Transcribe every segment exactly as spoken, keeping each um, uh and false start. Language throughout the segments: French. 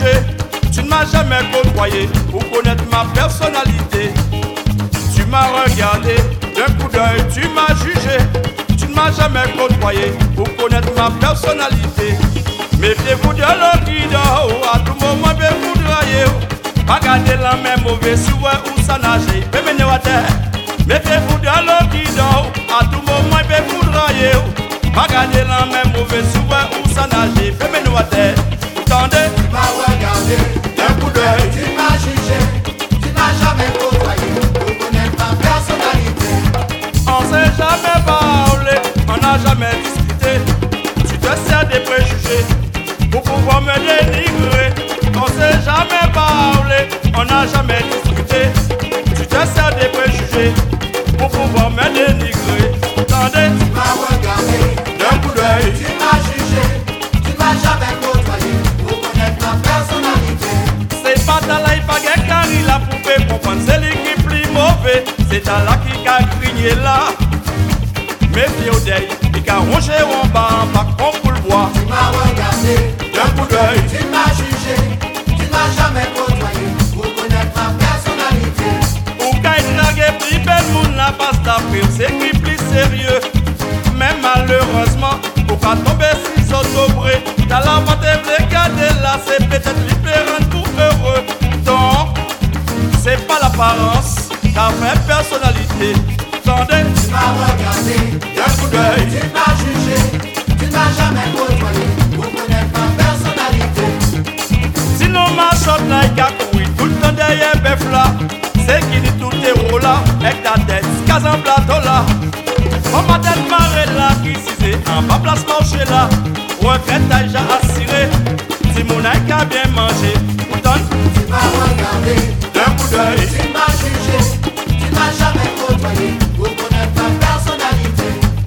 jugé, tu ne m'as jamais côtoyé pour connaître ma personnalité. Tu m'as regardé d'un coup d'œil, tu m'as jugé, tu ne m'as jamais côtoyé pour connaître ma personnalité. Méfiez-vous de l'homme qui dort, à tout moment peut vous drailler. Pas garder la main mauvaise, si ouais ou ça nager, peut mener à terre. Méfiez-vous de l'homme qui dort, à tout moment peut vous drailler. Pas garder la main mauvaise, si ouais ou ça nager, peut mener à terre. Attendez, Tu m'as regardé d'un coup d'œil, tu m'as jugé, tu n'as jamais côtoyé pour connaître ma personnalité. on s'est jamais parlé, on n'a jamais discuté. Tu te sers des préjugés pour pouvoir me dénigrer. On s'est jamais parlé, on n'a jamais discuté. Tu te sers des préjugés pour pouvoir me dénigrer. Attendez, Tu m'as regardé d'un coup d'œil, tu m'as jugé, tu n'as jamais côtoyé pour connaître ma personnalité. c'est pas ta life à car il a pouvait comprendre. C'est lui qui est plus mauvais, c'est ta là qui a grigné là. Méfiez au deuil, il a rongé en bas, par contre pour le bois. Tu m'as regardé d'un coup d'œil, tu m'as jugé, tu n'as jamais côtoyé pour connaître ma personnalité. Ou quand il drague plus belle, moun la passe d'après, c'est qui plus sérieux. Mais malheureusement, pour pas tomber si s'autobré, t'as la vente de garder là, c'est peut-être libérant pour heureux. Donc, c'est pas l'apparence, ta vraie personnalité. Attendez, Tu m'as regardé d'un coup d'œil, tu m'as jugé, tu n'as jamais côtoyé pour connaître ma personnalité. sinon ma shot like a couille, tout le temps derrière bœuf là. C'est qui dit tout est là, avec ta tête, case en plateau là. On ma tête marée là, qui s'isait, en bas place marché là. Regrette t'as déjà assuré, si mon aïe a bien mangé. Pourtant, Tu m'as regardé d'un coup d'œil, tu m'as jugé, tu n'as jamais côtoyé pour connaître ma personnalité.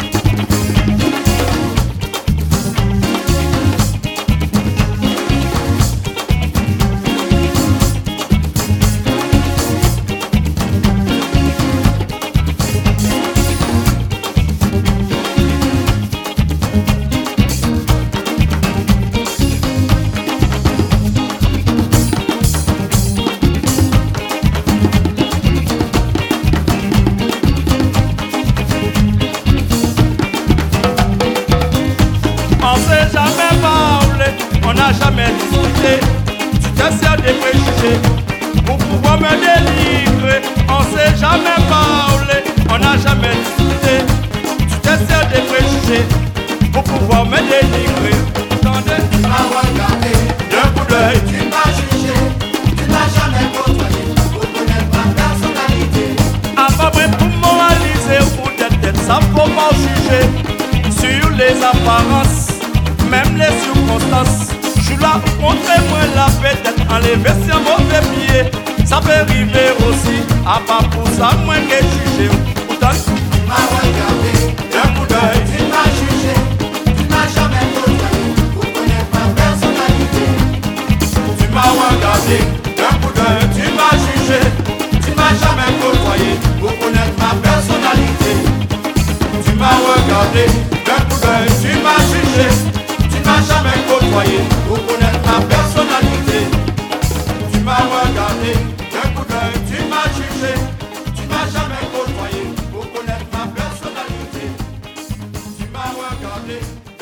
on s'est jamais parlé, on n'a jamais discuté. Tu te sers des préjugés pour pouvoir me délivrer. On s'est jamais parlé, on n'a jamais discuté. Tu te sers des préjugés pour pouvoir me délivrer. Attendez, Tu m'as regardé d'un coup d'œil, tu m'as jugé, tu n'as jamais côtoyé pour connaître ma personnalité. à pas près pour moraliser ou peut-être ça faut pas juger sur les apparences, même les circonstances. Je suis là pour montrer moi la peut-être enlever ses mauvais pieds. Ça peut arriver aussi, à pas pour ça moins que juger. Pourtant, Tu m'as regardé d'un coup d'œil, tu m'as jugé, tu n'as jamais côtoyé pour connaître ma personnalité. tu m'as regardé, d'un coup d'œil, tu m'as jugé, tu m'as jamais côtoyé pour connaître ma personnalité. Tu m'as regardé, d'un coup d'œil, tu m'as jugé, tu m'as jamais côtoyé pour connaître ma personnalité. Tu m'as regardé, d'un coup d'œil, tu m'as jugé, tu m'as jamais côtoyé pour connaître ma personnalité. Tu m'as regardé.